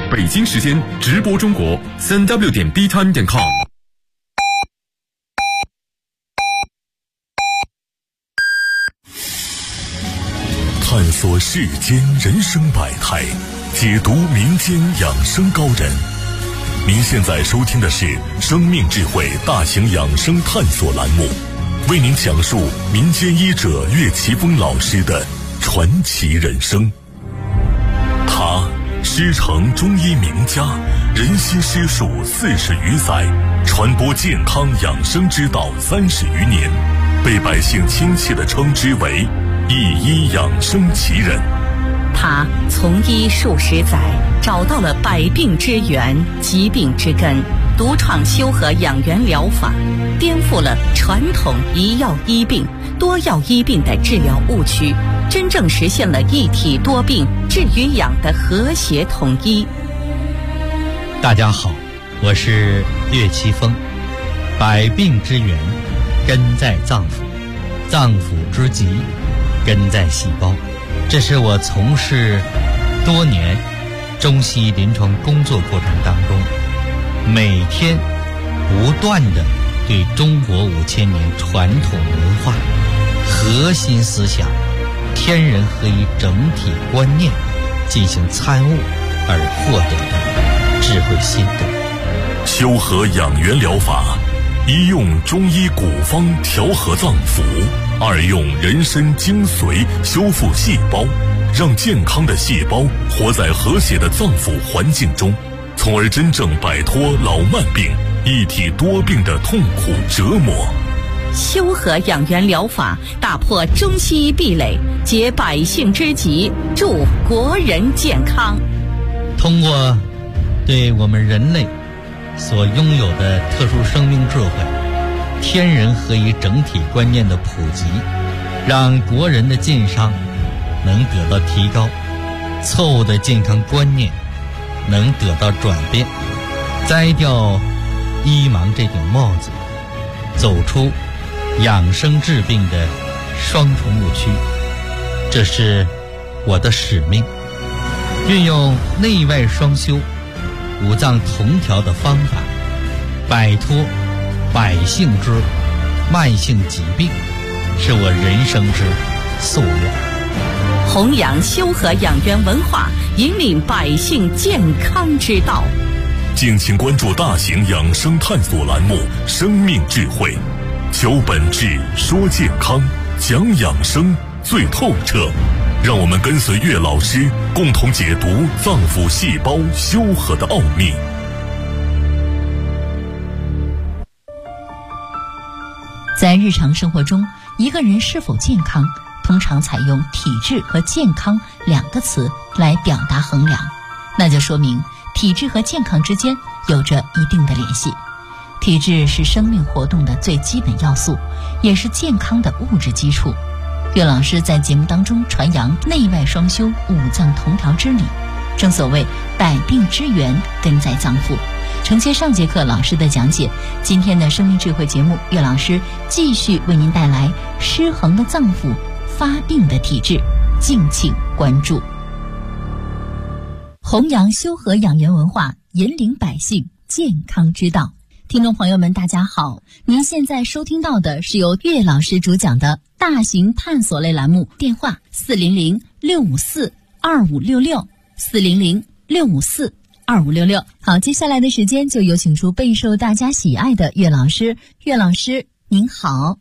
北京时间直播中国3w.btime.com。 探索世间人生百态，解读民间养生高人。您现在收听的是生命智慧大型养生探索栏目，为您讲述民间医者岳奇峰老师的传奇人生。他师承中医名家，人心师术40余载，传播健康养生之道30余年，被百姓亲切地称之为一医养生奇人。 他从医数十载，找到了百病之源、疾病之根，独创修和养元疗法，颠覆了传统一药医病、多药医病的治疗误区，真正实现了一体多病、治与养的和谐统一。 大家好，我是岳奇峰。百病之源根在脏腑，脏腑之疾根在细胞。这是我从事多年中西医临床工作过程当中，每天不断地对中国5000年传统文化核心思想天人合一整体观念进行参悟而获得的智慧心得。 修和养元疗法，一用中医古方调和脏腑，二用人参精髓修复细胞，让健康的细胞活在和谐的脏腑环境中，从而真正摆脱老慢病、一体多病的痛苦折磨。 修和养元疗法打破中西医壁垒，解百姓之急，助国人健康。 通过对我们人类所拥有的特殊生命智慧、天人合一整体观念的普及，让国人的健康能得到提高，错误的健康观念能得到转变，摘掉医盲这顶帽子，走出养生治病的双重误区。这是我的使命，运用内外双修、五脏同调的方法，摆脱百姓之慢性疾病，是我人生之夙愿。 弘扬修和养元文化，引领百姓健康之道。 敬请关注大型养生探索栏目《生命智慧》，求本质，说健康，讲养生最透彻。让我们跟随岳老师，共同解读脏腑细胞修和的奥秘。 在日常生活中，一个人是否健康，通常采用体质和健康2个词来表达衡量，那就说明体质和健康之间有着一定的联系。体质是生命活动的最基本要素，也是健康的物质基础。岳老师在节目当中传扬内外双修、五脏同调之理，正所谓百病之源根在脏腑。承接上节课老师的讲解，今天的生命智慧节目，岳老师继续为您带来失衡的脏腑、发病的体质，敬请关注。弘扬修和养元文化，引领百姓健康之道。听众朋友们大家好，您现在收听到的是由岳老师主讲的大型探索类栏目，电话400-654-2566 400-654-2566。好，接下来的时间就有请出备受大家喜爱的岳老师。岳老师您好。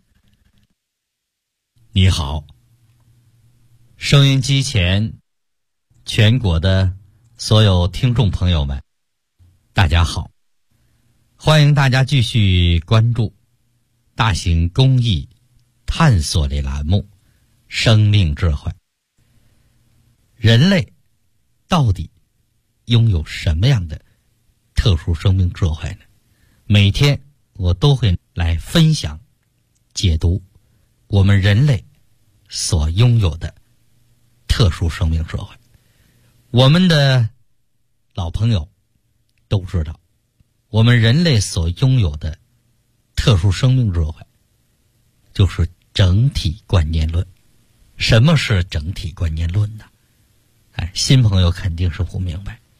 你好，收音机前全国的所有听众朋友们大家好，欢迎大家继续关注大型公益探索类栏目《生命智慧》。人类到底拥有什么样的特殊生命智慧呢？每天我都会来分享解读我们人类所拥有的特殊生命智慧。我们的老朋友都知道，我们人类所拥有的特殊生命智慧就是整体观念论。什么是整体观念论呢？新朋友肯定是不明白。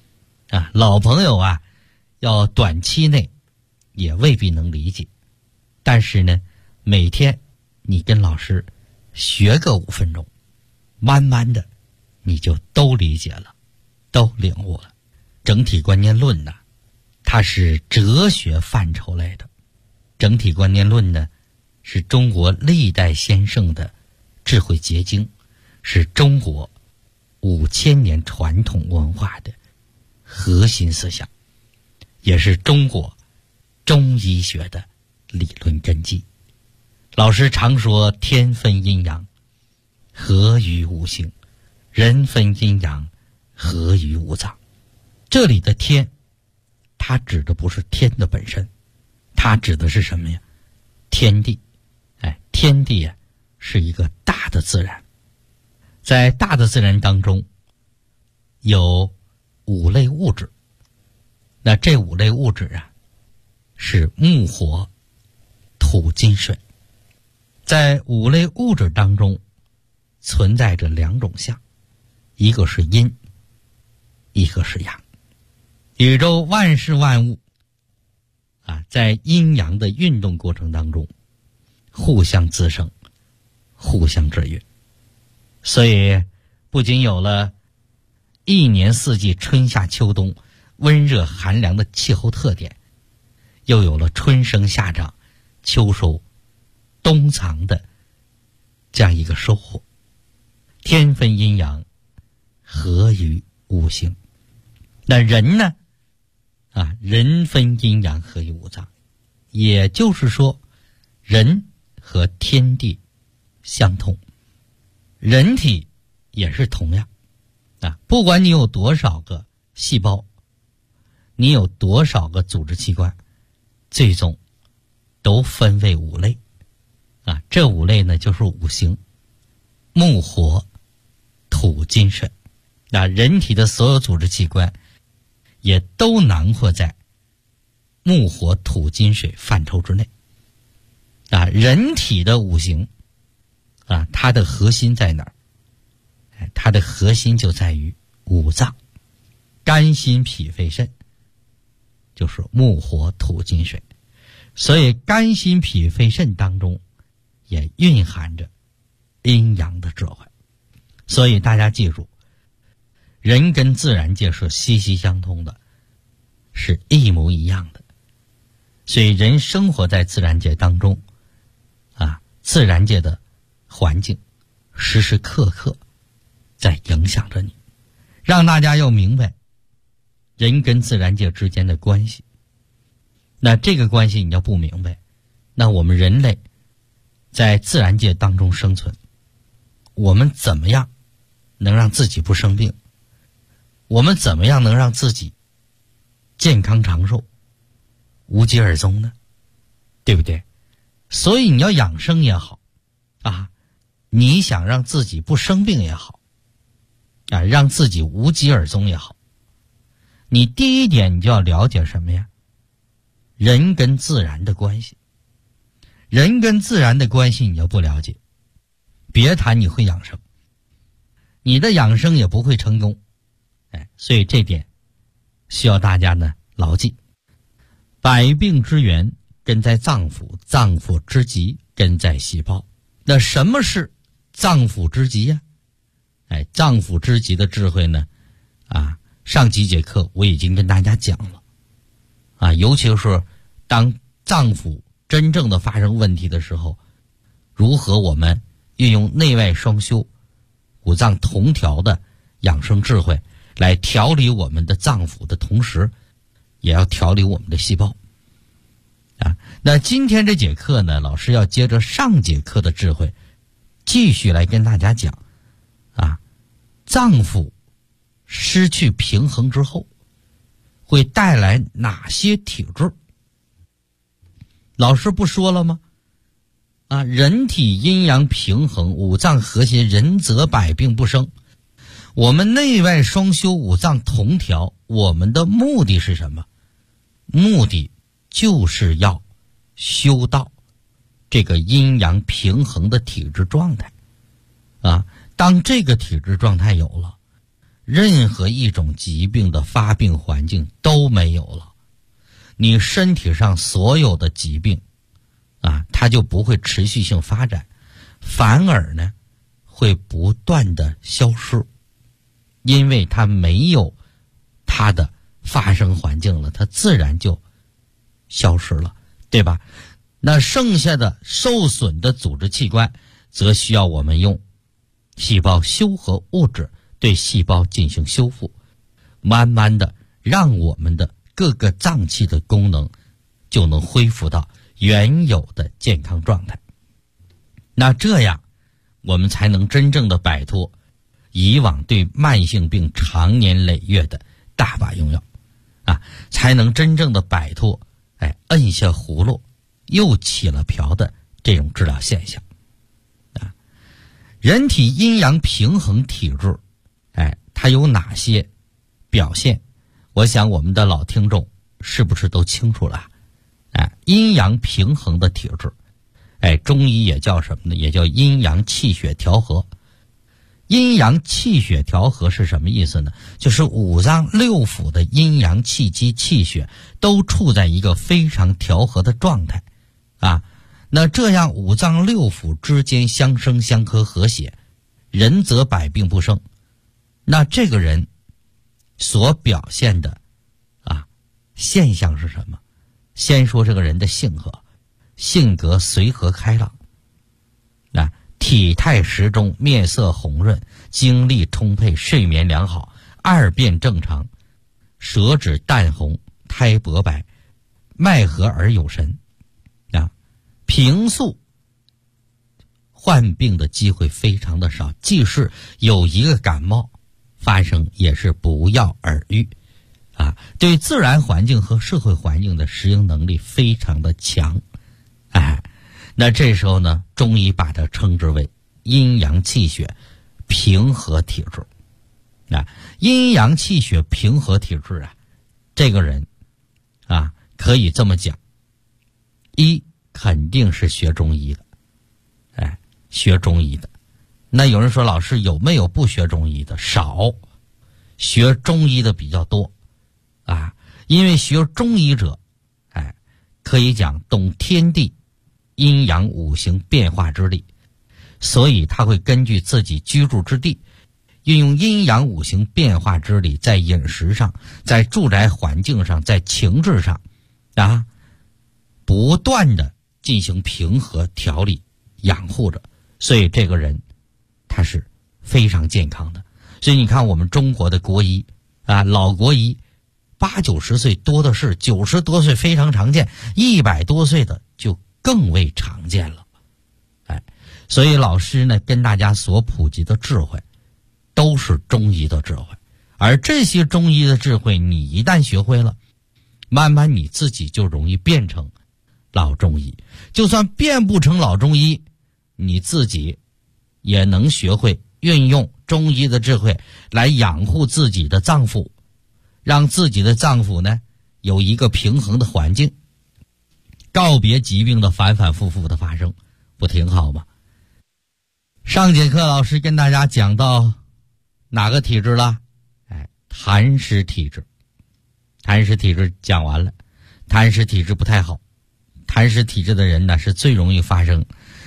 老朋友啊，要短期内也未必能理解，但是呢，每天你跟老师学个5分钟，慢慢的你就都理解了，都领悟了。整体观念论呢，它是哲学范畴类的。整体观念论呢，是中国历代先圣的智慧结晶，是中国5000年传统文化的核心思想，也是中国中医学的理论根基。老师常说天分阴阳，合于五行；人分阴阳，合于五脏。这里的天，它指的不是天的本身，它指的是什么呀？天地。天地啊，是一个大的自然。在大的自然当中，有5类物质。那这5类物质啊，是木火土金水。在5类物质当中，存在着2种相，一个是阴，一个是阳。宇宙万事万物在阴阳的运动过程当中，互相滋生，互相制约。所以不仅有了1年4季春夏秋冬温热寒凉的气候特点，又有了春生夏长秋收冬藏的这样一个收获。天分阴阳，合于五行。那人呢人分阴阳，合于五脏。也就是说，人和天地相通，人体也是同样不管你有多少个细胞，你有多少个组织器官，最终都分为5类这5类呢，就是五行：木火土金水。人体的所有组织器官也都囊括在木火土金水范畴之内人体的五行它的核心在哪儿？它的核心就在于五脏，肝心脾肺肾，就是木火土金水。所以肝心脾肺肾当中也蕴含着阴阳的智慧。所以大家记住，人跟自然界是息息相通的，是一模一样的。所以人生活在自然界当中自然界的环境时时刻刻在影响着你，让大家要明白人跟自然界之间的关系。那这个关系你要不明白，那我们人类在自然界当中生存，我们怎么样能让自己不生病？我们怎么样能让自己健康长寿，无疾而终呢？对不对？所以你要养生也好你想让自己不生病也好让自己无疾而终也好，你第一点你就要了解什么呀？人跟自然的关系。人跟自然的关系你要不了解，别谈你会养生，你的养生也不会成功。所以这点需要大家呢牢记。百病之源根在脏腑，脏腑之极根在细胞。那什么是脏腑之极呀？脏腑之极的智慧呢上几节课我已经跟大家讲了尤其是当脏腑真正的发生问题的时候，如何我们运用内外双修、五脏同调的养生智慧来调理我们的脏腑的同时，也要调理我们的细胞那今天这节课呢，老师要接着上节课的智慧继续来跟大家讲脏腑失去平衡之后会带来哪些体质。老师不说了吗人体阴阳平衡，五脏和谐，人则百病不生。我们内外双修，五脏同调，我们的目的是什么？目的就是要修到这个阴阳平衡的体质状态当这个体质状态有了， 任何一种疾病的发病环境都没有了，你身体上所有的疾病它就不会持续性发展，反而呢会不断的消失，因为它没有它的发生环境了，它自然就消失了，对吧？那剩下的受损的组织器官则需要我们用细胞修合物质对细胞进行修复，慢慢的让我们的各个脏器的功能就能恢复到原有的健康状态。那这样我们才能真正的摆脱以往对慢性病长年累月的大把用药才能真正的摆脱摁下葫芦又起了瓢的这种治疗现象人体阴阳平衡体质它有哪些表现？我想我们的老听众是不是都清楚了？阴阳平衡的体质，中医也叫什么呢？也叫阴阳气血调和。阴阳气血调和是什么意思呢？就是五脏六腑的阴阳气机气血都处在一个非常调和的状态那这样五脏六腑之间相生相克和谐，人则百病不生。那这个人所表现的现象是什么？先说这个人的性格随和开朗体态适中，面色红润，精力充沛，睡眠良好，二便正常，舌质淡红，苔薄白，脉和而有神平素患病的机会非常的少，即使有一个感冒发生也是不药而愈对自然环境和社会环境的适应能力非常的强那这时候呢，中医把它称之为阴阳气血平和体质阴阳气血平和体质这个人可以这么讲，一肯定是学中医的学中医的。那有人说老师有没有不学中医的？少，学中医的比较多因为学中医者可以讲懂天地阴阳五行变化之力，所以他会根据自己居住之地，运用阴阳五行变化之力，在饮食上，在住宅环境上，在情志上不断的进行平和调理养护着，所以这个人他是非常健康的。所以你看我们中国的国医老国医80-90岁多的是，90多岁非常常见，100多岁的就更为常见了所以老师呢跟大家所普及的智慧都是中医的智慧，而这些中医的智慧你一旦学会了，慢慢你自己就容易变成老中医，就算变不成老中医，你自己也能学会运用中医的智慧来养护自己的脏腑，让自己的脏腑呢有一个平衡的环境，告别疾病的反反复复的发生，不挺好吗？上节课老师跟大家讲到哪个体质了？痰湿体质。痰湿体质讲完了，痰湿体质不太好，痰湿体质的人呢是最容易发生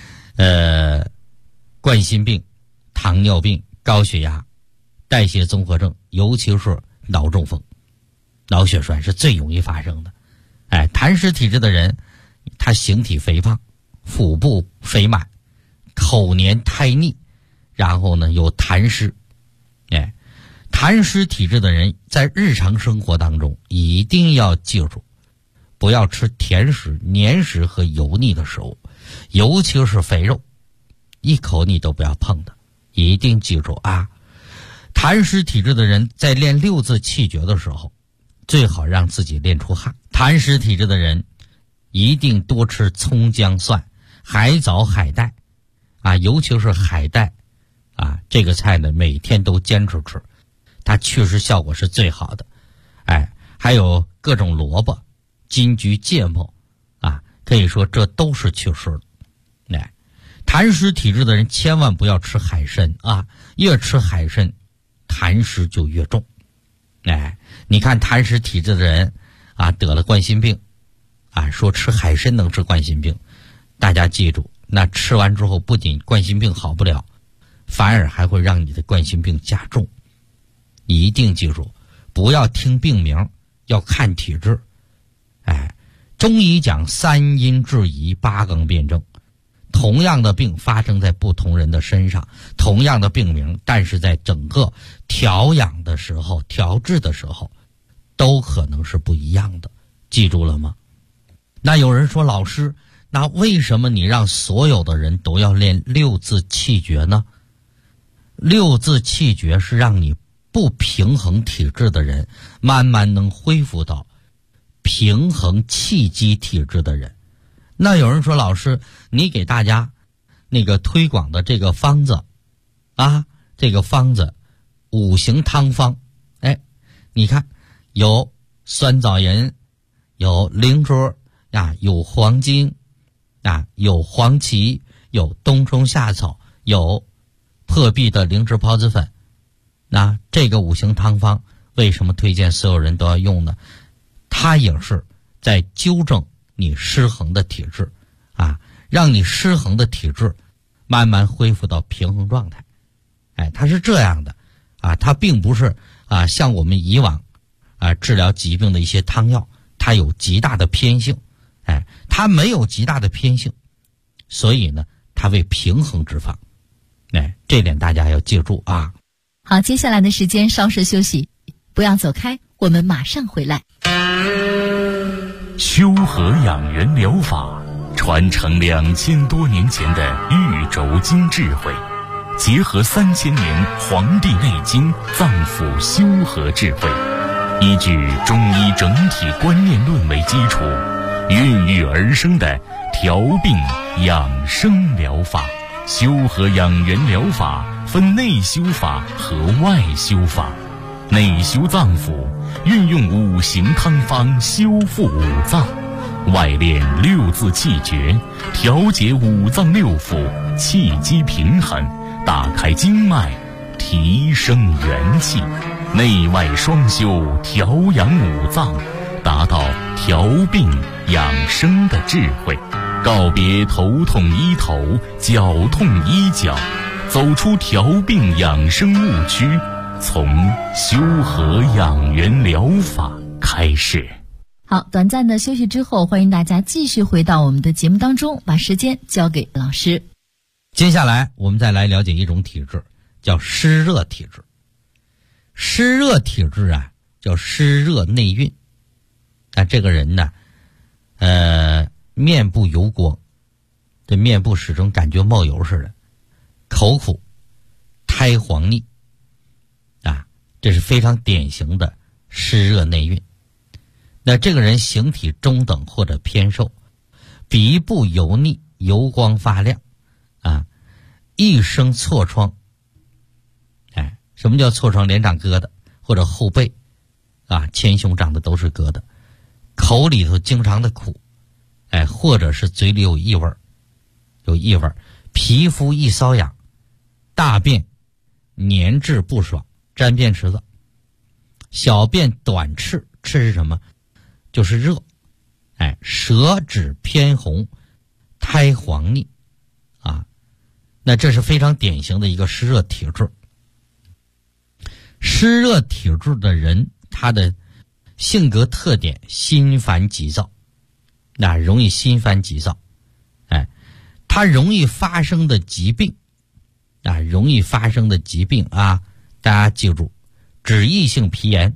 冠心病、糖尿病、高血压、代谢综合症，尤其是脑中风、脑血栓是最容易发生的。痰湿体质的人他形体肥胖，腹部肥满，口黏苔腻，然后呢有痰湿。痰湿体质的人在日常生活当中一定要记住，不要吃甜食、黏食和油腻的食物，尤其是肥肉，一口你都不要碰的，一定记住痰湿体质的人在练六字气诀的时候，最好让自己练出汗。痰湿体质的人一定多吃葱姜蒜、海藻、海带尤其是海带这个菜呢每天都坚持吃，它确实效果是最好的。还有各种萝卜、金桔、芥末可以说这都是祛湿的。痰湿体质的人千万不要吃海参越吃海参痰湿就越重。你看痰湿体质的人得了冠心病说吃海参能治冠心病，大家记住，那吃完之后不仅冠心病好不了，反而还会让你的冠心病加重。一定记住，不要听病名，要看体质。中医讲3阴治仪8纲辩证，同样的病发生在不同人的身上，同样的病名，但是在整个调养的时候、调治的时候都可能是不一样的，记住了吗？那有人说，老师，那为什么你让所有的人都要练6字气诀呢？6字气诀是让你不平衡体质的人慢慢能恢复到平衡气机体质的人。那有人说，老师，你给大家那个推广的这个方子这个方子5行汤方，你看有酸枣仁，有灵芝有黄金有黄芪，有冬虫夏草，有破壁的灵芝孢子粉。那这个5行汤方为什么推荐所有人都要用呢？它也是在纠正你失衡的体质让你失衡的体质慢慢恢复到平衡状态。它是这样的它并不是像我们以往治疗疾病的一些汤药，它有极大的偏性。它没有极大的偏性，所以呢，它为平衡之方。这点大家要记住好，接下来的时间稍事休息，不要走开，我们马上回来。 修和养元疗法传承2000多年前的玉轴经智慧，结合3000年《黄帝内经》脏腑修和智慧，依据中医整体观念论为基础，孕育而生的调病养生疗法。修和养元疗法分内修法和外修法。内修脏腑，运用5行汤方修复五脏；外练6字气诀，调节五脏六腑，气机平衡，打开经脉，提升元气。内外双修，调养五脏，达到调病养生的智慧。告别头痛医头，脚痛医脚，走出调病养生误区，从修和养元疗法开始。 好，短暂的休息之后，欢迎大家继续回到我们的节目当中，把时间交给老师。 接下来我们再来了解一种体质，叫湿热体质。湿热体质叫湿热内蕴。这个人呢面部油光，这面部始终感觉冒油似的，口苦，苔黄腻这是非常典型的湿热内蕴。那这个人形体中等或者偏瘦，鼻部油腻，油光发亮一生痤疮。什么叫痤疮？脸长疙瘩，或者后背前胸长的都是疙瘩，口里头经常的苦，或者是嘴里有异味，皮肤易瘙痒，大便粘滞不爽，沾便池子，小便短赤，赤是什么？就是热，舌质偏红，苔黄腻那这是非常典型的一个湿热体质。湿热体质的人，他的性格特点心烦急躁，容易心烦急躁，他容易发生的疾病大家记住，脂溢性皮炎，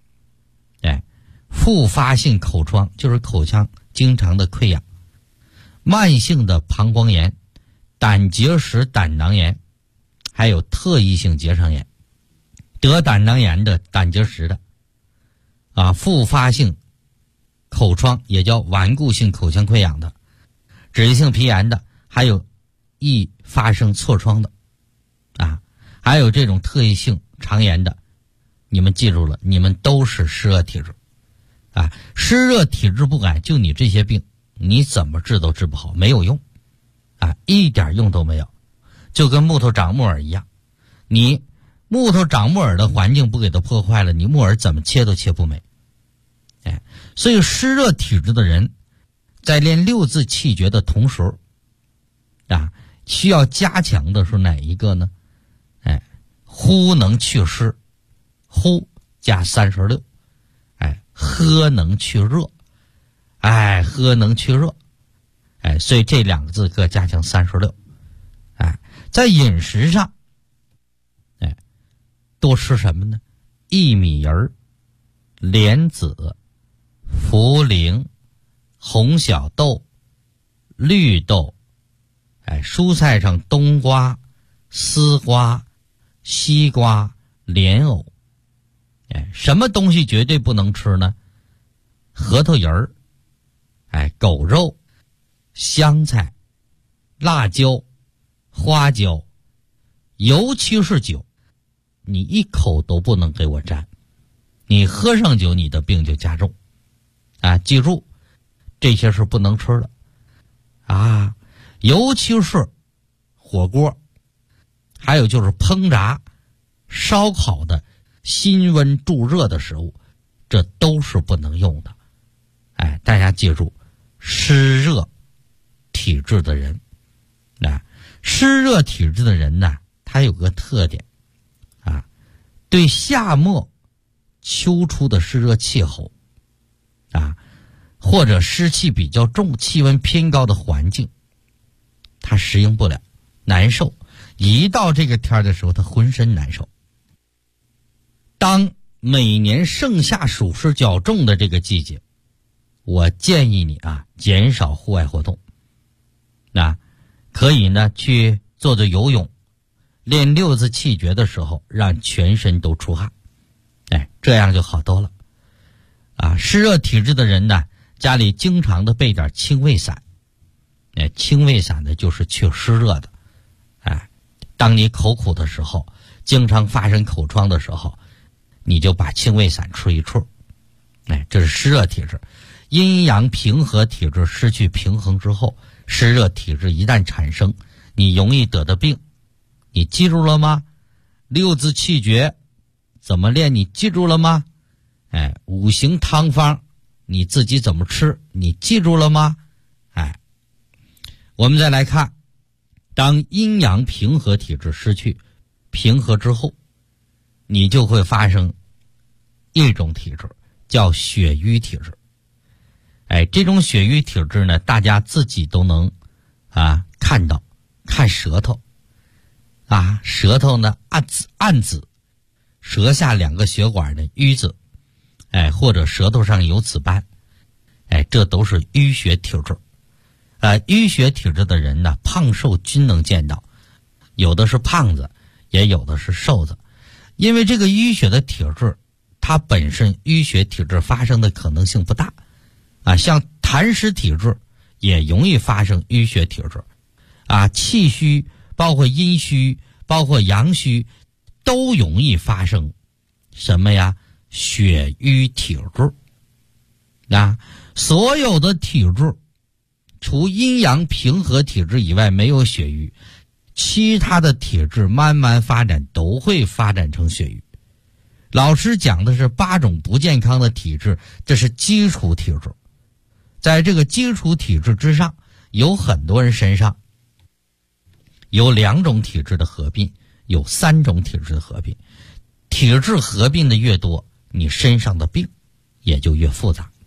复发性口疮，就是口腔经常的溃疡，慢性的膀胱炎，胆结石、胆囊炎，还有特异性结肠炎。得胆囊炎的、胆结石的复发性口疮，也叫顽固性口腔溃疡的，脂溢性皮炎的，还有易发生痤疮的还有这种特异性肠炎的，你们记住了，你们都是湿热体质湿热体质不改，就你这些病你怎么治都治不好，没有用一点用都没有，就跟木头长木耳一样，你木头长木耳的环境不给它破坏了，你木耳怎么切都切不美。所以湿热体质的人在练六字气诀的同时需要加强的是哪一个呢？呼能去湿，呼加36，喝能去热，喝能去热，所以这2个字各加强36。在饮食上，多吃什么呢？薏米仁、莲子、茯苓、红小豆、绿豆，蔬菜上冬瓜、丝瓜、西瓜、莲藕。什么东西绝对不能吃呢？核桃仁儿，狗肉、香菜、辣椒、花椒，尤其是酒，你一口都不能给我沾，你喝上酒你的病就加重。记住，这些是不能吃的尤其是火锅，还有就是烹炸、烧烤的辛温助热的食物，这都是不能用的。大家记住，湿热体质的人，湿热体质的人呢，他有个特点对夏末秋初的湿热气候或者湿气比较重、气温偏高的环境，他适应不了，难受。一到这个天的时候，他浑身难受。当每年盛夏暑湿较重的这个季节，我建议你减少户外活动。可以呢去做做游泳，练六字气诀的时候让全身都出汗，这样就好多了。湿热体质的人呢，家里经常的备点清胃散。清胃散呢就是去湿热的。当你口苦的时候，经常发生口疮的时候，你就把清胃散吃一吃。这是湿热体质。阴阳平和体质失去平衡之后，湿热体质一旦产生，你容易得的病，你记住了吗？六字气诀怎么练，你记住了吗？五行汤方你自己怎么吃，你记住了吗？我们再来看，当阴阳平和体质失去平和之后，你就会发生一种体质，叫血瘀体质。这种血瘀体质呢，大家自己都能看到，看舌头舌头呢暗紫，舌下2个血管的瘀紫，或者舌头上有紫斑，这都是淤血体质。淤血体质的人呢，胖瘦均能见到，有的是胖子，也有的是瘦子。因为这个淤血的体质，它本身淤血体质发生的可能性不大像痰湿体质也容易发生淤血体质气虚，包括阴虚，包括阳虚，都容易发生什么呀？血瘀体质。所有的体质除阴阳平和体质以外没有血瘀，其他的体质慢慢发展都会发展成血瘀。老师讲的是8种不健康的体质，这是基础体质。在这个基础体质之上，有很多人身上有2种体质的合并，有3种体质的合并。体质合并的越多，你身上的病也就越复杂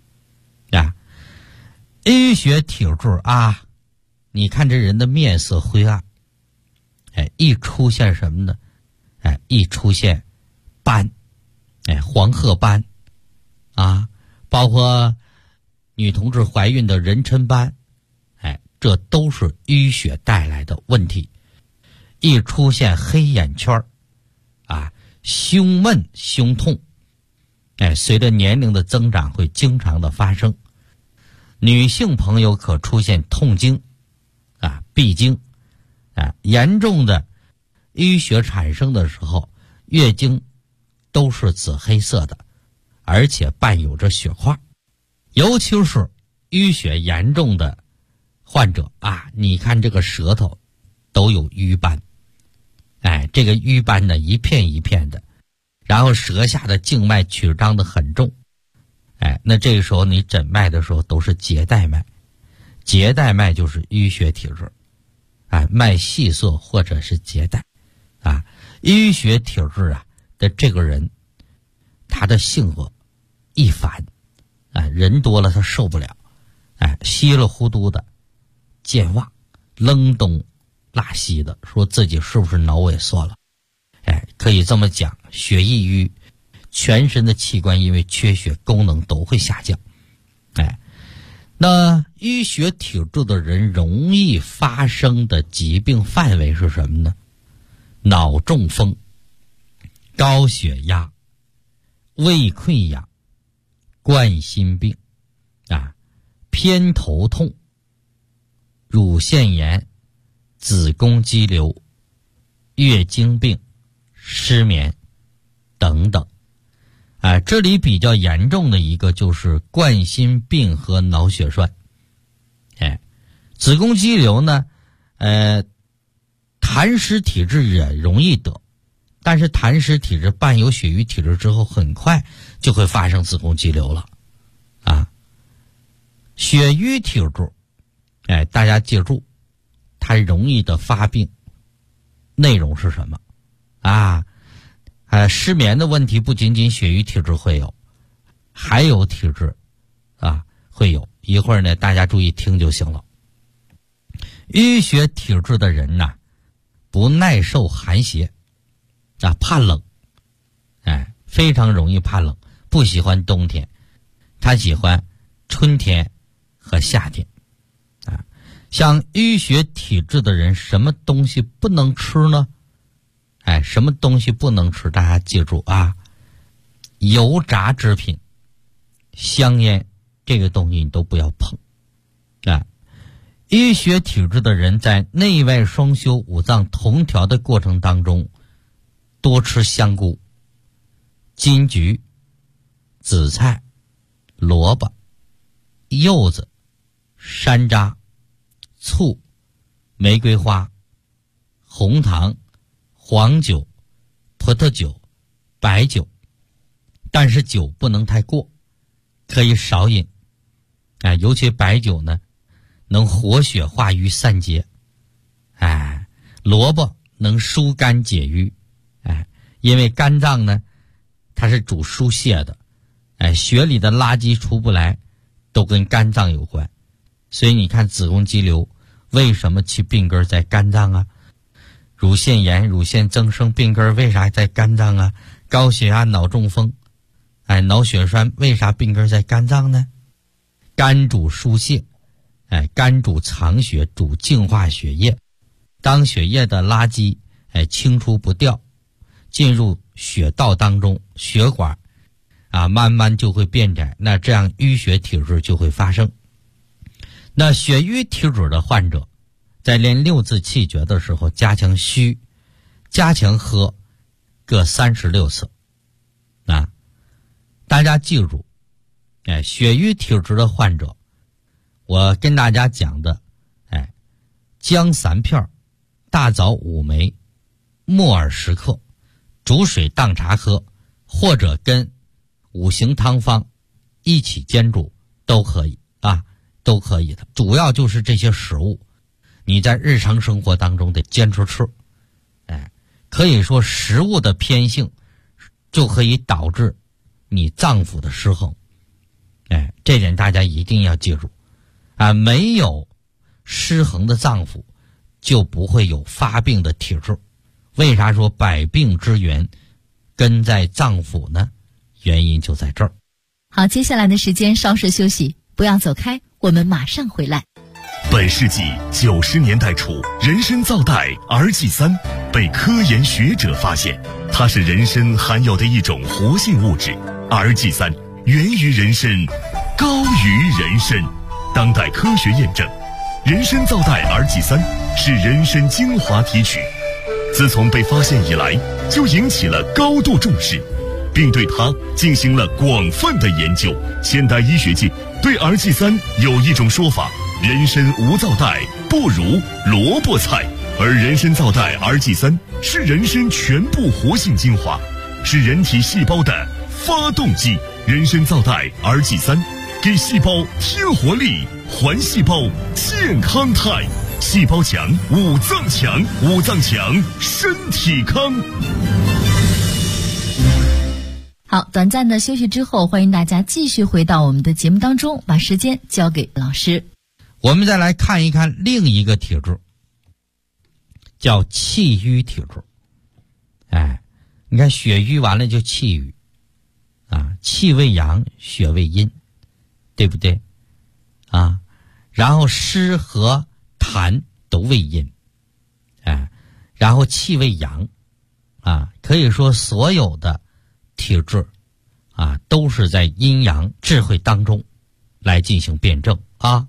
淤血体质你看这人的面色灰暗，一出现什么呢？一出现斑，黄褐斑包括女同志怀孕的妊娠斑，这都是淤血带来的问题。一出现黑眼圈胸闷胸痛，随着年龄的增长会经常的发生。女性朋友可出现痛经闭经严重的淤血产生的时候，月经都是紫黑色的，而且伴有着血块。尤其是淤血严重的患者你看这个舌头都有瘀斑， 这个瘀斑呢一片一片的，然后舌下的静脉曲张的很重，那这个时候你诊脉的时候都是结带脉，结带脉就是淤血体质，脉细涩或者是结带，淤血体质的这个人，他的性格易烦，人多了他受不了，稀里糊涂的，健忘，扔东拉西的，说自己是不是脑萎缩了？可以这么讲，血易瘀，全身的器官因为缺血功能都会下降。那淤血体质的人容易发生的疾病范围是什么呢？脑中风、高血压、胃溃疡、冠心病偏头痛、乳腺炎、子宫肌瘤、月经病、失眠等等。这里比较严重的一个就是冠心病和脑血栓。子宫肌瘤呢，痰湿体质也容易得，但是痰湿体质伴有血瘀体质之后，很快就会发生子宫肌瘤了。血瘀体质，大家记住，它容易的发病内容是什么？失眠的问题不仅仅血瘀体质会有，还有体质会有。一会儿呢，大家注意听就行了。淤血体质的人不耐受寒邪，怕冷，非常容易怕冷，不喜欢冬天，他喜欢春天和夏天。像淤血体质的人，什么东西不能吃呢？什么东西不能吃？大家记住油炸制品、香烟这个东西你都不要碰。淤血体质的人在内外双修、五脏同调的过程当中，多吃香菇、金桔、紫菜、萝卜、柚子、山楂、醋、玫瑰花、红糖、黄酒、葡萄酒、白酒，但是酒不能太过，可以少饮。尤其白酒呢，能活血化瘀散结。萝卜能疏肝解郁。因为肝脏呢，它是主疏泄的。血里的垃圾出不来，都跟肝脏有关。所以你看子宫肌瘤为什么其病根在肝脏乳腺炎、乳腺增生病根为啥在肝脏高血压、脑中风、脑血栓为啥病根在肝脏呢？肝主疏泄，肝主藏血，主净化血液。当血液的垃圾清除不掉，进入血道当中，血管慢慢就会变窄，那这样淤血体质就会发生。那血瘀体质的患者在练六字气诀的时候，加强虚，加强喝，各36次。大家记住，血瘀体质的患者，我跟大家讲的，姜3片，大枣5枚，木耳10克，煮水当茶喝，或者跟5行汤方一起煎煮都可以都可以的。主要就是这些食物你在日常生活当中得坚持吃。可以说食物的偏性就可以导致你脏腑的失衡。这点大家一定要记住没有失衡的脏腑就不会有发病的体质。为啥说百病之源根在脏腑呢？原因就在这儿。 好，接下来的时间稍事休息，不要走开，我们马上回来。 本世纪90年代初，人参皂苷儿祭三被科研学者发现，它是人参含有的一种活性物质。儿祭三源于人参，高于人参。当代科学验证，人参皂苷儿祭三是人参精华提取，自从被发现以来，就引起了高度重视，并对它进行了广泛的研究。现代医学界对儿祭三有一种说法：人参无皂苷，不如萝卜菜。 而人参皂苷 RG3 是人参全部活性精华，是人体细胞的发动机。人参皂苷 RG3 给细胞添活力，还细胞健康态。细胞强，五脏强，五脏强，身体康。 好，短暂的休息之后，欢迎大家继续回到我们的节目当中，把时间交给老师。 我们再来看一看另一个体质，叫气郁体质。你看血瘀完了就气郁啊，气为阳，血为阴，对不对啊？然后湿和痰都为阴，然后气为阳啊，可以说所有的体质啊，都是在阴阳智慧当中来进行辩证啊。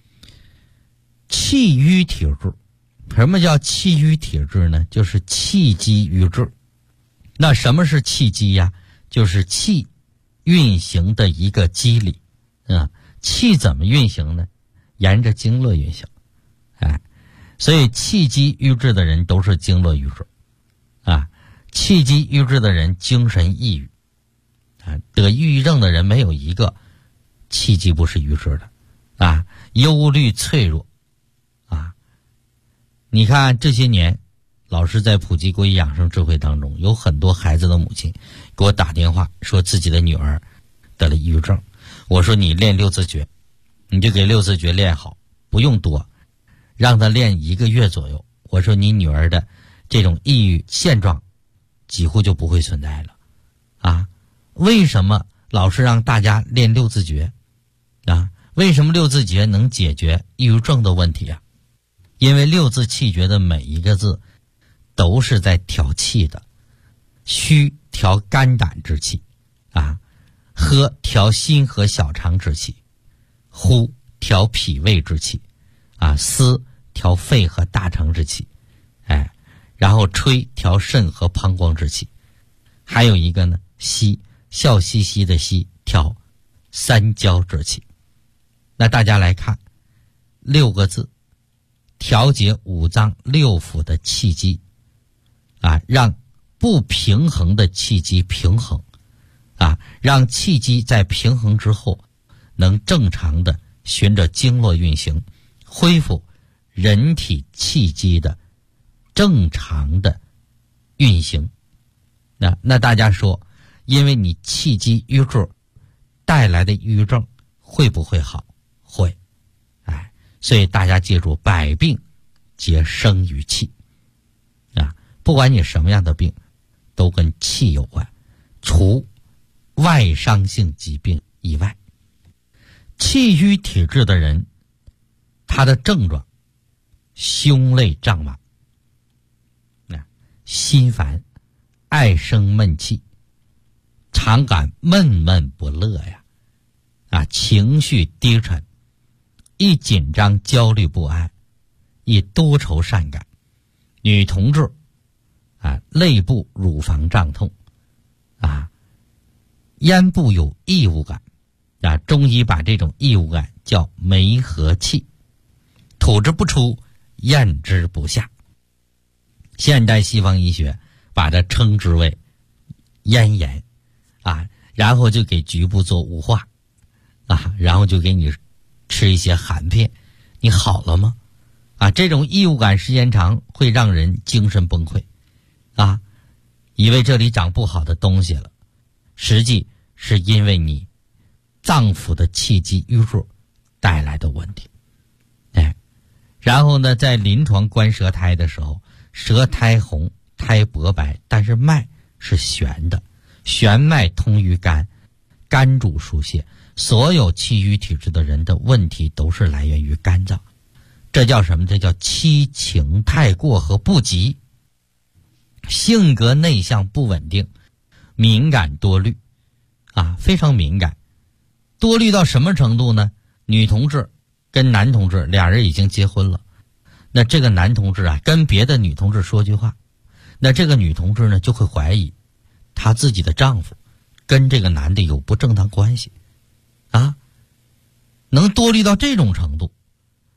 气郁体质，什么叫气郁体质呢？就是气机郁滞。那什么是气机呀？就是气运行的一个机理啊。气怎么运行呢？沿着经络运行，所以气机郁滞的人都是经络郁滞啊。气机郁滞的人精神抑郁啊，得抑郁症的人没有一个气机不是郁滞的啊，忧虑脆弱啊。你看这些年老师在普及国医养生智慧当中，有很多孩子的母亲给我打电话说自己的女儿得了抑郁症。我说你练六字诀，你就给六字诀练好，不用多，让她练1个月左右。我说你女儿的这种抑郁现状几乎就不会存在了啊。为什么老师让大家练六字诀啊？为什么六字诀能解决抑郁症的问题啊？因为六字气诀的每一个字都是在调气的。虚调肝胆之气啊，喝调心和小肠之气，呼调脾胃之气啊，思调肺和大肠之气，然后吹调肾和膀胱之气，还有一个呢，息笑嘻嘻的息调三焦之气。那大家来看6个字，调节五脏六腑的气机啊，让不平衡的气机平衡啊，让气机在平衡之后能正常的循着经络运行，恢复人体气机的正常的运行。那大家说，因为你气机郁滞带来的抑郁症会不会好？会。所以大家记住，百病皆生于气啊，不管你什么样的病都跟气有关，除外伤性疾病以外。气郁体质的人，他的症状胸肋胀满，心烦，爱生闷气，常感闷闷不乐呀，情绪低沉，易紧张焦虑不安，易多愁善感。女同志肋部乳房胀痛咽部有异物感中医把这种异物感叫梅核气，吐之不出，咽之不下。现代西方医学把它称之为咽炎然后就给局部做雾化然后就给你吃一些含片，你好了吗？这种异物感时间长会让人精神崩溃以为这里长不好的东西了，实际是因为你脏腑的气机郁滞带来的问题。然后呢，在临床观舌苔的时候，舌苔红，苔薄白，但是脉是悬的，悬脉通于肝，肝主疏泄。所有气郁体质的人的问题都是来源于肝脏，这叫什么？这叫七情太过和不及，性格内向不稳定，敏感多虑非常敏感。多虑到什么程度呢？女同志跟男同志俩人已经结婚了，那这个男同志跟别的女同志说句话，那这个女同志呢就会怀疑她自己的丈夫跟这个男的有不正当关系能多虑到这种程度。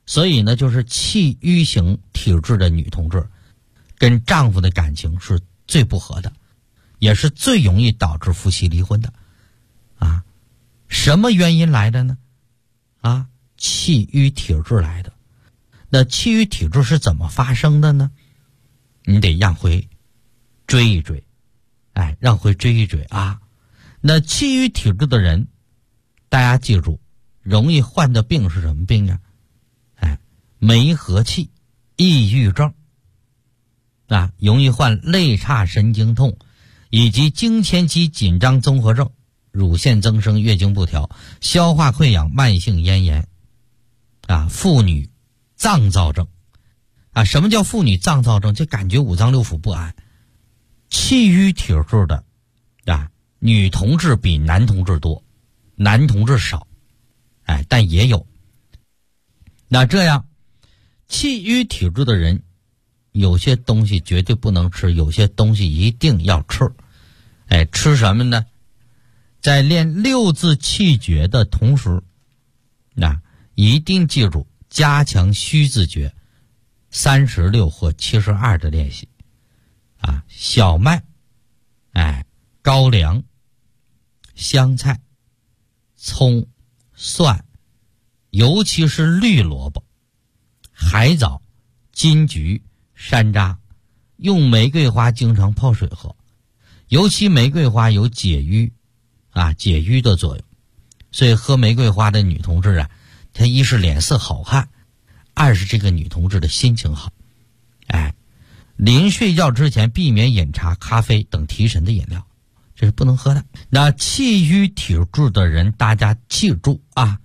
所以呢，就是气郁型体质的女同志跟丈夫的感情是最不合的，也是最容易导致夫妻离婚的啊。什么原因来的呢？啊，气郁体质来的。那气郁体质是怎么发生的呢？你得让回追一追，让回追一追啊。那气郁体质的人，大家记住，容易患的病是什么病啊？梅核气、抑郁症啊，容易患肋叉神经痛，以及经前期紧张综合症、乳腺增生、月经不调、消化溃疡、慢性咽炎啊，妇女脏躁症啊。什么叫妇女脏躁症？就感觉五脏六腑不安。气郁体质的啊，女同志比男同志多，男同志少，但也有。那这样，气郁体质的人，有些东西绝对不能吃，有些东西一定要吃。吃什么呢？在练六字气诀的同时，一定记住加强虚字诀36或72的练习啊。小麦、高粱、香菜、葱、蒜，尤其是绿萝卜、海藻、金桔、山楂，用玫瑰花经常泡水喝，尤其玫瑰花有解郁的作用，所以喝玫瑰花的女同志啊，她一是脸色好看，二是这个女同志的心情好。临睡觉之前避免饮茶、咖啡等提神的饮料，这是不能喝的。那气郁体质的人，大家记住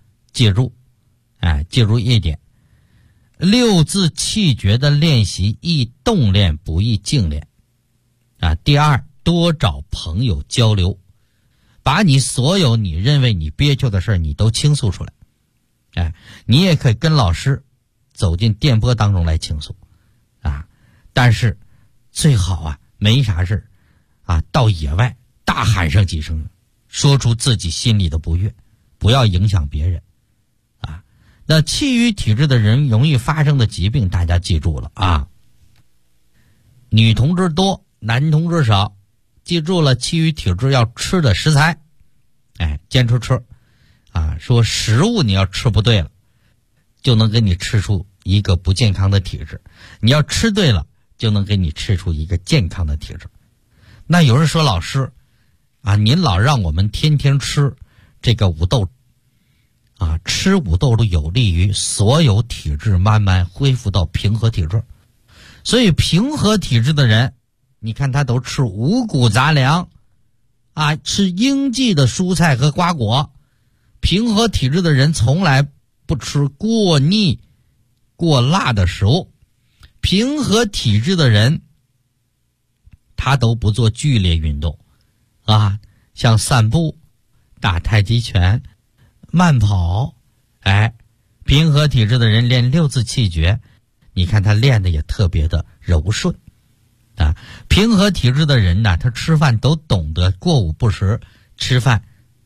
一点，六字气诀的练习易动练不易静练啊。第二，多找朋友交流，把你所有你认为你憋屈的事你都倾诉出来。你也可以跟老师走进电波当中来倾诉啊。但是最好没啥事到野外大喊上几声，说出自己心里的不悦，不要影响别人啊。那气郁体质的人容易发生的疾病，大家记住了啊。女同志多，男同志少，记住了，气郁体质要吃的食材，坚持吃啊。说食物你要吃不对了，就能给你吃出一个不健康的体质，你要吃对了，就能给你吃出一个健康的体质。那有人说，老师您老让我们天天吃这个五豆吃五豆都有利于所有体质慢慢恢复到平和体质。所以平和体质的人，你看他都吃五谷杂粮吃应季的蔬菜和瓜果。平和体质的人从来不吃过腻过辣的食物。平和体质的人，他都不做剧烈运动像散步、打太极拳、慢跑。平和体质的人练六字气诀，你看他练的也特别的柔顺平和体质的人呢，他吃饭都懂得过午不食，吃饭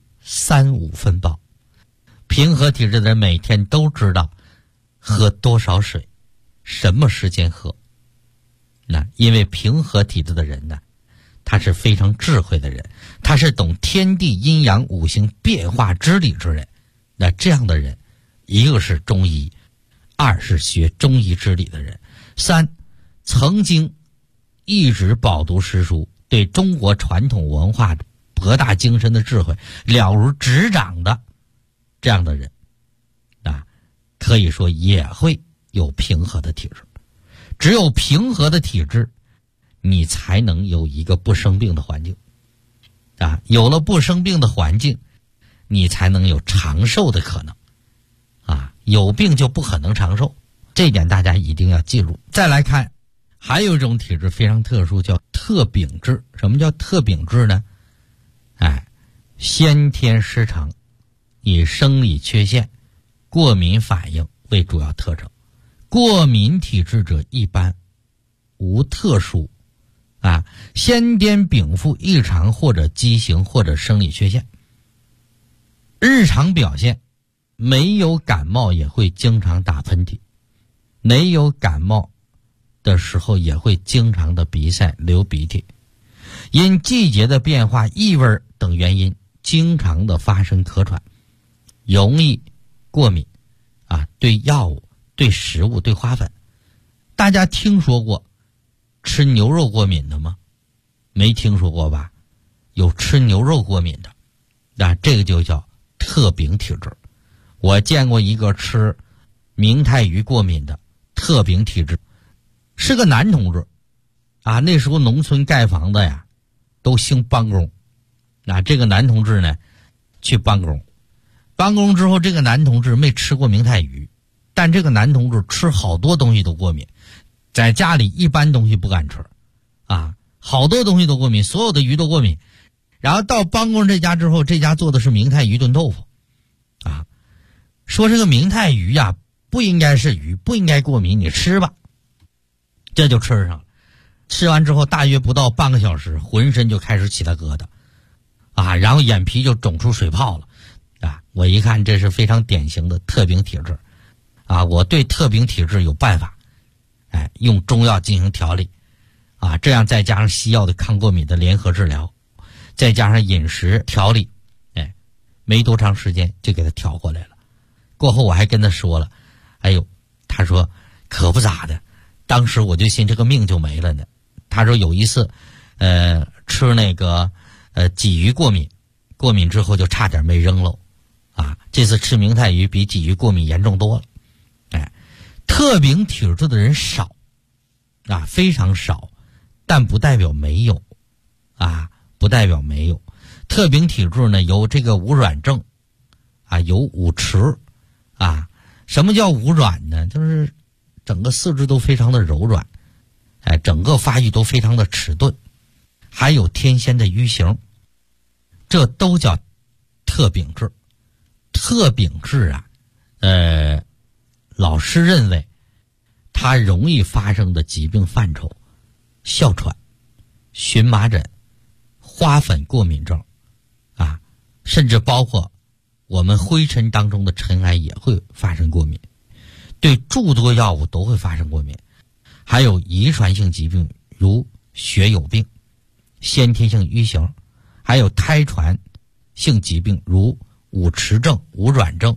3-5分饱。平和体质的人每天都知道喝多少水，什么时间喝。因为平和体质的人呢，他是非常智慧的人，他是懂天地阴阳五行变化之理之人。那这样的人，一个是中医，二是学中医之理的人，三曾经一直饱读诗书，对中国传统文化博大精深的智慧了如指掌的这样的人可以说也会有平和的体质。只有平和的体质，你才能有一个不生病的环境有了不生病的环境，你才能有长寿的可能有病就不可能长寿，这点大家一定要记住。再来看，还有一种体质非常特殊，叫特禀质。什么叫特禀质呢？先天失常，以生理缺陷、过敏反应为主要特征。过敏体质者一般无特殊先天禀赋异常或者畸形或者生理缺陷。日常表现没有感冒也会经常打喷嚏没有感冒的时候也会经常的鼻塞流鼻涕，因季节的变化、异味等原因经常的发生咳喘，容易过敏对药物、对食物、对花粉。大家听说过吃牛肉过敏的吗？没听说过吧？有吃牛肉过敏的这个就叫特禀体质。我见过一个吃明太鱼过敏的特禀体质，是个男同志那时候农村盖房子呀都兴帮工这个男同志呢去帮工之后，这个男同志没吃过明太鱼，但这个男同志吃好多东西都过敏，在家里一般东西不敢吃好多东西都过敏，所有的鱼都过敏。然后到帮工这家之后，这家做的是明太鱼炖豆腐说这个明太鱼不应该是鱼，不应该过敏，你吃吧。这就吃上了。吃完之后大约不到半个小时，浑身就开始起了疙瘩然后眼皮就肿出水泡了我一看这是非常典型的特禀体质我对特禀体质有办法用中药进行调理这样再加上西药的抗过敏的联合治疗，再加上饮食调理没多长时间就给他调过来了。过后我还跟他说了，他说可不咋的，当时我就信这个命就没了呢。他说有一次吃那个鲫鱼过敏之后就差点没扔喽这次吃明太鱼比鲫鱼过敏严重多了。特禀体质的人少非常少，但不代表没有不代表没有。特禀体质呢有这个无软症有五迟什么叫无软呢？就是整个四肢都非常的柔软整个发育都非常的迟钝，还有天仙的瘀形，这都叫特禀质。特禀质老师认为它容易发生的疾病范畴，哮喘、荨麻疹、花粉过敏症甚至包括我们灰尘当中的尘埃也会发生过敏，对诸多药物都会发生过敏，还有遗传性疾病如血友病、先天性瘀形，还有胎传性疾病如五迟症、无软症。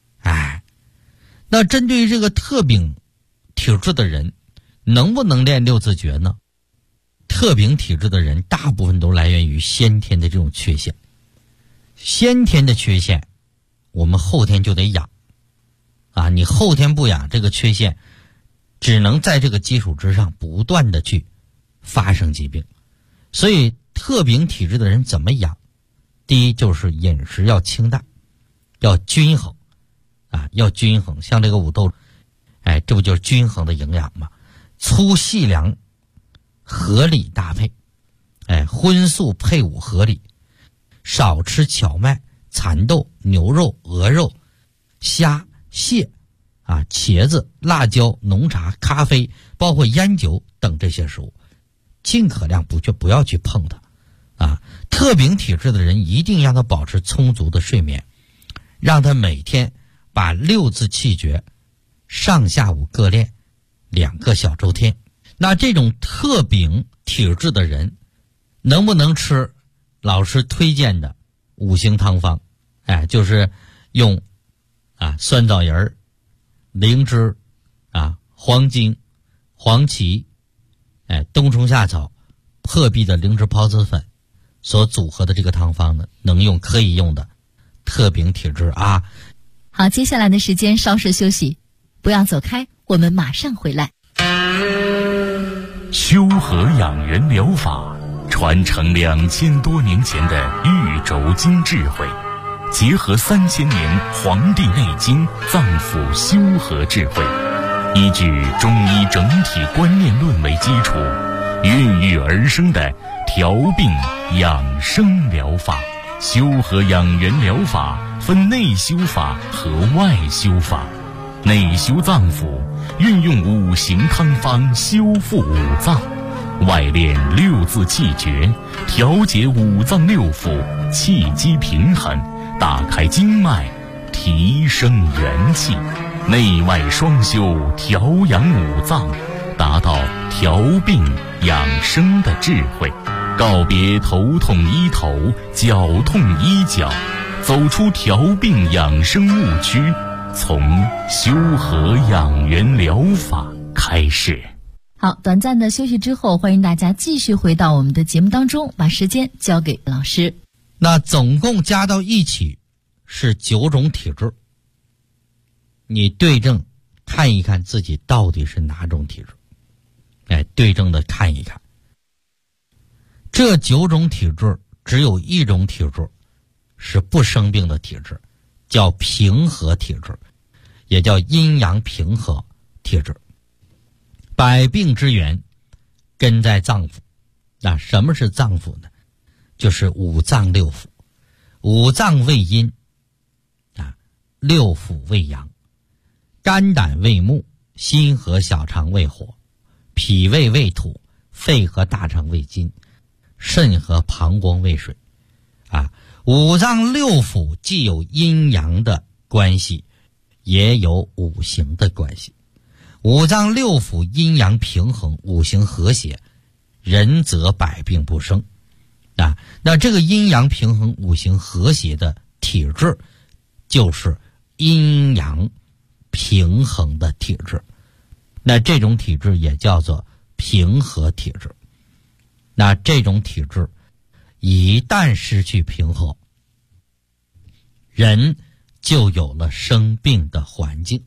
那针对于这个特禀体质的人能不能练六字诀呢？特禀体质的人大部分都来源于先天的这种缺陷，先天的缺陷我们后天就得养你后天不养，这个缺陷只能在这个基础之上不断的去发生疾病。所以特禀体质的人怎么养？第一就是饮食要清淡，要均衡要均衡。像这个五豆这不就是均衡的营养吗？粗细粮合理搭配荤素配伍合理，少吃荞麦、蚕豆、牛肉、鹅肉、虾、蟹茄子、辣椒、浓茶、咖啡，包括烟酒等这些食物，尽可量不要去碰它特禀体质的人一定让他保持充足的睡眠，让他每天把六字气诀上下午各练2个小周天。那这种特禀体质的人能不能吃老师推荐的五行汤方？就是用酸枣仁、灵芝黄精、黄芪冬虫夏草、破壁的灵芝孢子粉所组合的这个汤方呢，能用可以用的特禀体质好，接下来的时间稍事休息，不要走开，我们马上回来。 修和养元疗法传承2000多年前的玉轴经智慧，结合3000年《黄帝内经》脏腑修和智慧，依据中医整体观念论为基础，孕育而生的调病养生疗法。修和养元疗法分内修法和外修法。内修脏腑，运用五行汤方修复五脏；外练六字气诀，调节五脏六腑，气机平衡，打开经脉，提升元气。 内外双修，调养五脏，达到调病养生的智慧，告别头痛医头、脚痛医脚，走出调病养生误区，从修和养元疗法开始。 好，短暂的休息之后，欢迎大家继续回到我们的节目当中，把时间交给老师。 那总共加到一起是9种体质，你对症看一看自己到底是哪种体质，对症的看一看。这9种体质只有一种体质是不生病的体质，叫平和体质，也叫阴阳平和体质。百病之源根在脏腑。那什么是脏腑呢？就是五脏六腑。五脏为阴，六腑为阳。肝胆为木，心和小肠为火，脾胃为土，肺和大肠为金，肾和膀胱为水。五脏六腑既有阴阳的关系，也有五行的关系。五脏六腑阴阳平衡，五行和谐，人则百病不生。那这个阴阳平衡、五行和谐的体质，就是阴阳平衡的体质。那这种体质也叫做平和体质。那这种体质一旦失去平和，人就有了生病的环境。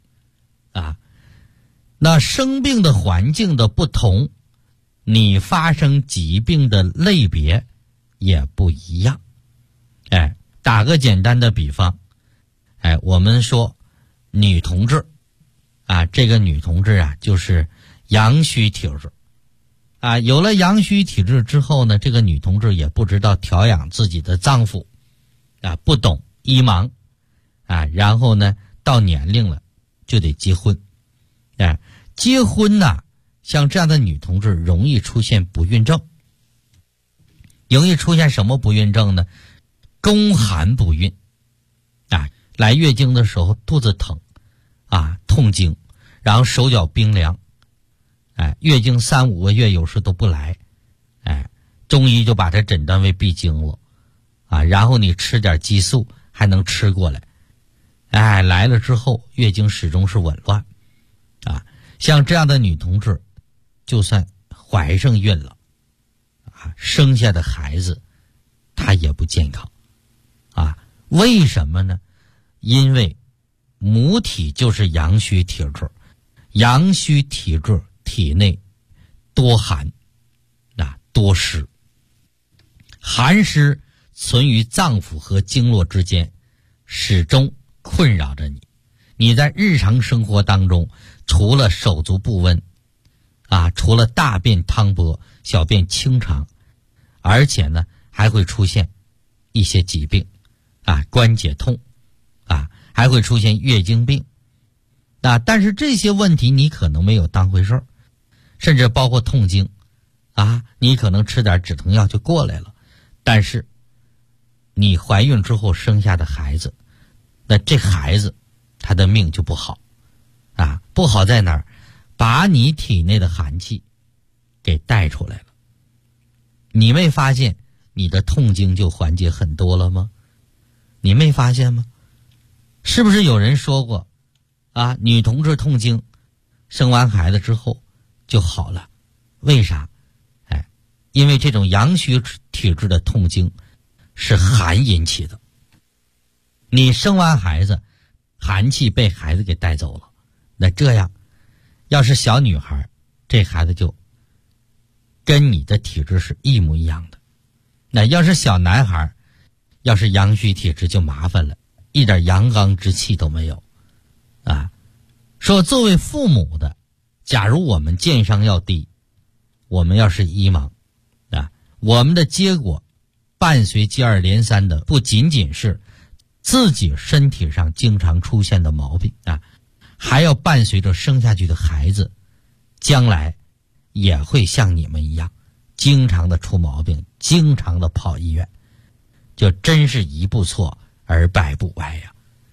那生病的环境的不同，你发生疾病的类别也不一样。打个简单的比方，我们说女同志这个女同志就是阳虚体质。有了阳虚体质之后呢，这个女同志也不知道调养自己的脏腑，不懂医盲，然后呢到年龄了就得结婚。结婚像这样的女同志容易出现不孕症。容易出现什么不孕症呢？宫寒不孕。来月经的时候肚子疼，痛经，然后手脚冰凉，月经3、5个月有时都不来，中医就把它诊断为闭经了，然后你吃点激素还能吃过来，来了之后月经始终是紊乱。像这样的女同志，就算怀上孕了，生下的孩子她也不健康。为什么呢？因为母体就是阳虚体质，阳虚体质体内多寒，多湿，寒湿存于脏腑和经络之间，始终困扰着你。你在日常生活当中，除了手足不温，除了大便汤薄、小便清长，而且呢还会出现一些疾病，关节痛，还会出现月经病。但是这些问题你可能没有当回事儿，甚至包括痛经，你可能吃点止疼药就过来了。但是你怀孕之后生下的孩子，那这孩子他的命就不好。不好在哪儿？把你体内的寒气给带出来了。你没发现你的痛经就缓解很多了吗？你没发现吗？是不是有人说过女同志痛经生完孩子之后就好了？为啥？因为这种阳虚体质的痛经是寒引起的。你生完孩子，寒气被孩子给带走了，那这样要是小女孩，这孩子就跟你的体质是一模一样的。那要是小男孩，要是阳虚体质就麻烦了，一点阳刚之气都没有。说作为父母的，假如我们健商要低，我们要是医盲，我们的结果伴随接二连三的不仅仅是自己身体上经常出现的毛病，还要伴随着生下去的孩子将来也会像你们一样经常的出毛病，经常的跑医院，就真是一步错而百步歪呀。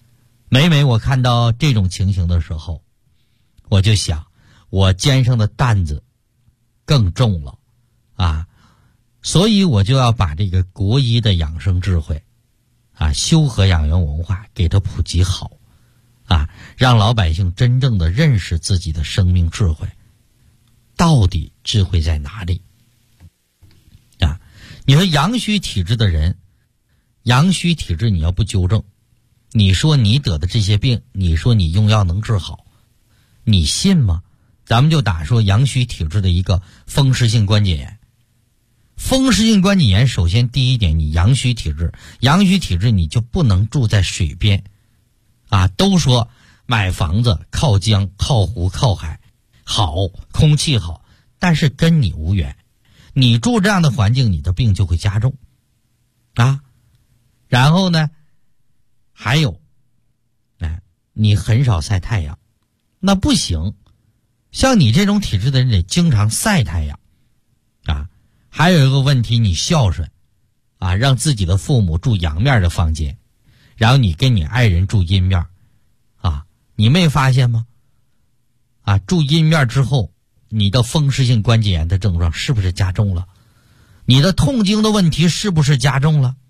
每每我看到这种情形的时候，我就想，我肩上的担子更重了啊，所以我就要把这个国医的养生智慧啊，修和养元文化给它普及好啊，让老百姓真正的认识自己的生命智慧，到底智慧在哪里啊？你说阳虚体质的人，阳虚体质你要不纠正，你说你得的这些病，你说你用药能治好，你信吗？咱们就打说阳虚体质的一个风湿性关节炎。风湿性关节炎首先第一点，你阳虚体质，阳虚体质你就不能住在水边啊。都说买房子靠江靠湖靠海好，空气好，但是跟你无缘，你住这样的环境，你的病就会加重啊。然后呢还有你很少晒太阳，那不行，像你这种体质的人得经常晒太阳啊。还有一个问题，你孝顺啊，让自己的父母住阳面的房间，然后你跟你爱人住阴面啊，你没发现吗？啊，住阴面之后，你的风湿性关节炎的症状是不是加重了？你的痛经的问题是不是加重了？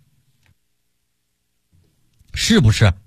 是不是？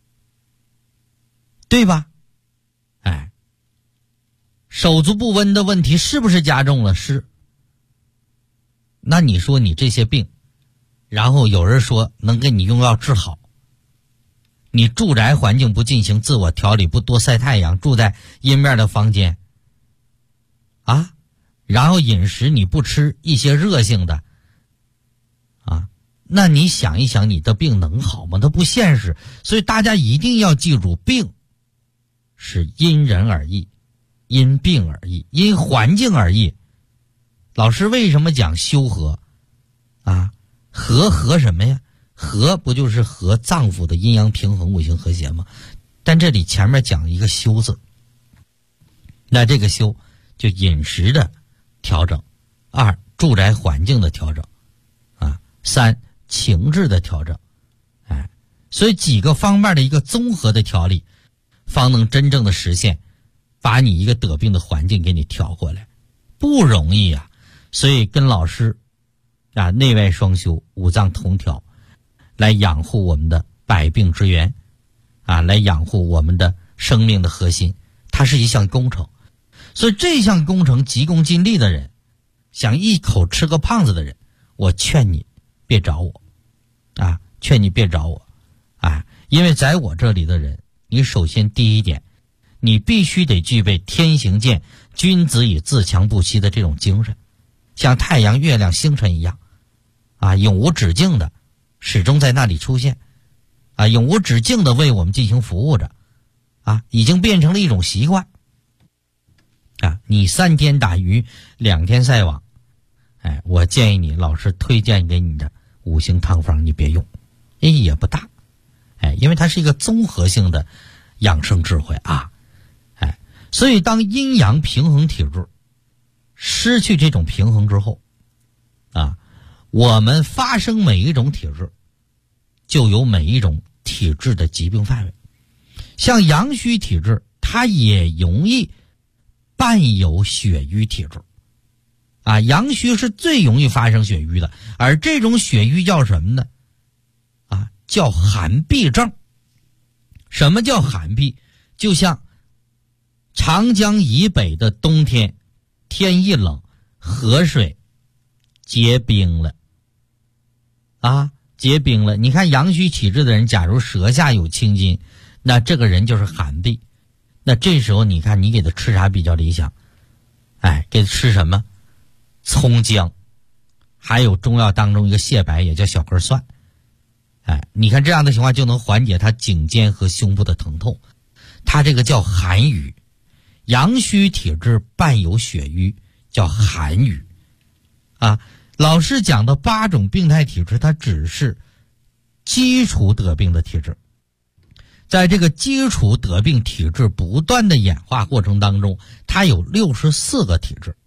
对吧？哎，手足不温的问题是不是加重了？是。那你说你这些病，然后有人说能给你用药治好，你住宅环境不进行自我调理，不多晒太阳，住在阴面的房间啊，然后饮食你不吃一些热性的啊，那你想一想，你的病能好吗？它不现实。所以大家一定要记住，病是因人而异，因病而异，因环境而异。老师为什么讲修和啊？和什么呀？和不就是和脏腑的阴阳平衡、五行和谐吗？但这里前面讲一个修字，那这个修就饮食的调整，二住宅环境的调整啊，三情志的调整，哎，所以几个方面的一个综合的调理，方能真正的实现把你一个得病的环境给你调过来，不容易啊。所以跟老师啊，内外双修，五脏同调，来养护我们的百病之源啊，来养护我们的生命的核心，它是一项工程。所以这项工程急功近利的人，想一口吃个胖子的人，我劝你别找我啊，劝你别找我啊，因为在我这里的人，你首先第一点，你必须得具备天行健，君子以自强不息的这种精神，像太阳、月亮、星辰一样啊，永无止境的始终在那里出现啊，永无止境的为我们进行服务着啊，已经变成了一种习惯啊。你3天打鱼2天晒网，哎，我建议你，老师推荐给你的5行汤方你别用，意义也不大，哎，因为它是一个综合性的养生智慧啊，哎，所以当阴阳平衡体质失去这种平衡之后啊，我们发生每一种体质就有每一种体质的疾病范围。像阳虚体质，它也容易伴有血瘀体质啊，阳虚是最容易发生血瘀的，而这种血瘀叫什么呢？啊，叫寒痹症。什么叫寒痹？就像长江以北的冬天，天一冷，河水结冰了啊，结冰了。你看阳虚体质的人，假如舌下有青筋，那这个人就是寒痹。那这时候你看你给他吃啥比较理想？哎，给他吃什么？葱姜，还有中药当中一个蟹白，也叫小根蒜。哎，你看这样的情况就能缓解他颈肩和胸部的疼痛。他这个叫寒瘀，阳虚体质伴有血瘀，叫寒瘀啊。老师讲的8种病态体质，它只是基础得病的体质。在这个基础得病体质不断的演化过程当中，它有64个体质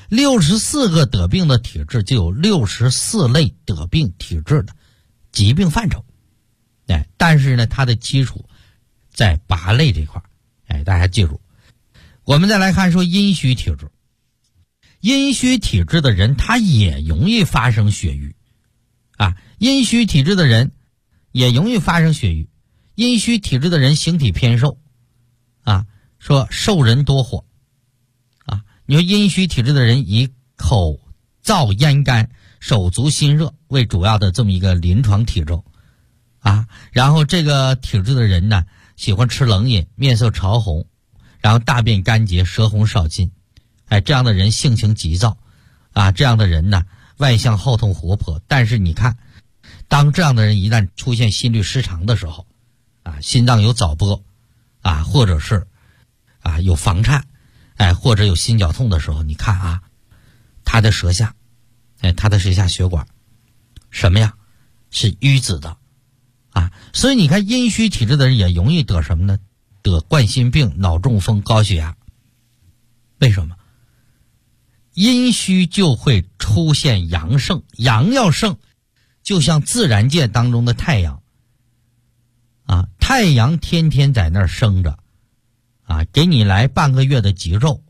，64个得病的体质就有64类得病体质的疾病范畴。哎，但是呢，它的基础在靶类这块。大家记住。我们再来看说阴虚体质。阴虚体质的人他也容易发生血瘀阴虚体质的人也容易发生血瘀。阴虚体质的人形体偏瘦说瘦人多火你说阴虚体质的人以口燥咽干手足心热为主要的这么一个临床体征然后这个体质的人呢喜欢吃冷饮，面色潮红，然后大便干结，舌红少津。这样的人性情急躁这样的人呢外向好动活泼。但是你看，当这样的人一旦出现心律失常的时候心脏有早搏或者是有房颤或者有心绞痛的时候，你看他的舌下血管什么呀是淤紫的所以你看阴虚体质的人也容易得什么呢？得冠心病、脑中风、高血压。为什么？阴虚就会出现阳盛，阳要盛就像自然界当中的太阳太阳天天在那儿生着给你来半个月的极昼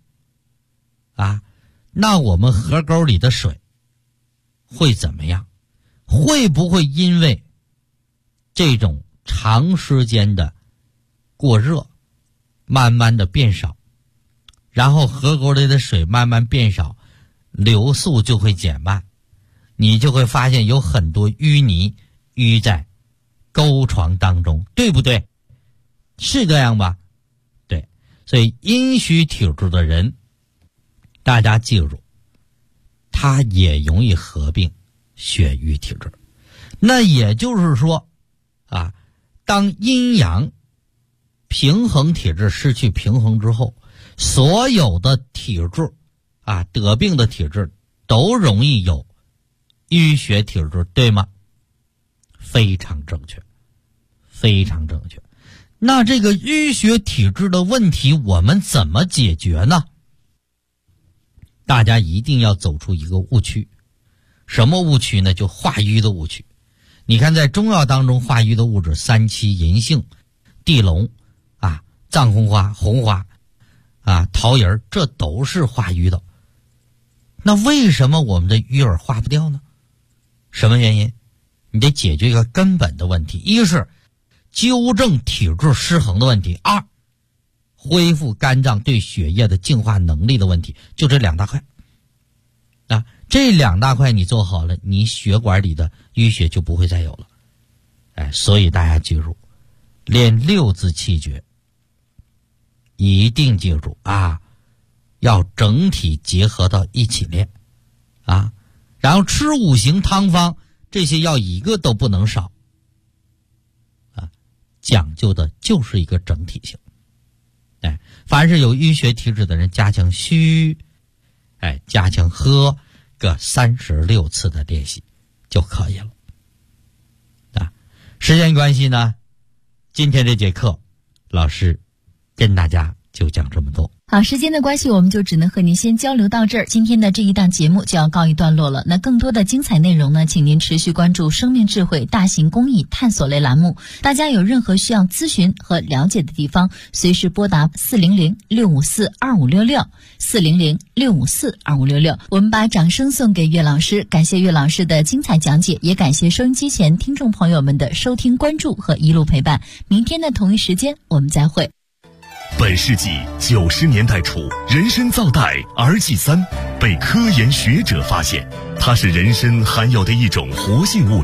那我们河沟里的水会怎么样？会不会因为这种长时间的过热慢慢的变少，然后河沟里的水慢慢变少，流速就会减慢，你就会发现有很多淤泥淤在沟床当中，对不对？是这样吧？对。所以阴虚体质的人，大家记住，他也容易合并血瘀体质。那也就是说当阴阳平衡体质失去平衡之后，所有的体质得病的体质都容易有淤血体质，对吗？非常正确，非常正确。那这个淤血体质的问题我们怎么解决呢？大家一定要走出一个误区。什么误区呢？就化瘀的误区。你看在中药当中化瘀的物质三七、银杏、地龙藏红花、红花桃仁，这都是化瘀的。那为什么我们的瘀儿化不掉呢？什么原因？你得解决一个根本的问题，一是纠正体质失衡的问题，二恢复肝脏对血液的净化能力的问题，就这两大块这两大块你做好了，你血管里的淤血就不会再有了。所以大家记住，练六字气诀一定记住要整体结合到一起练然后吃五行汤方，这些药一个都不能少讲究的就是一个整体性。凡是有淤血体质的人，加强虚加强喝个36次的练习就可以了时间关系呢，今天这节课老师跟大家就讲这么多。 好，时间的关系，我们就只能和您先交流到这儿。今天的这一档节目就要告一段落了。那更多的精彩内容呢，请您持续关注生命智慧大型公益探索类栏目。大家有任何需要咨询和了解的地方，随时拨打400-654-2566 400-654-2566。我们把掌声送给岳老师，感谢岳老师的精彩讲解，也感谢收音机前听众朋友们的收听关注和一路陪伴。明天的同一时间我们再会。 本世纪90年代初，人参皂苷儿剂3被科研学者发现，它是人参含有的一种活性物质。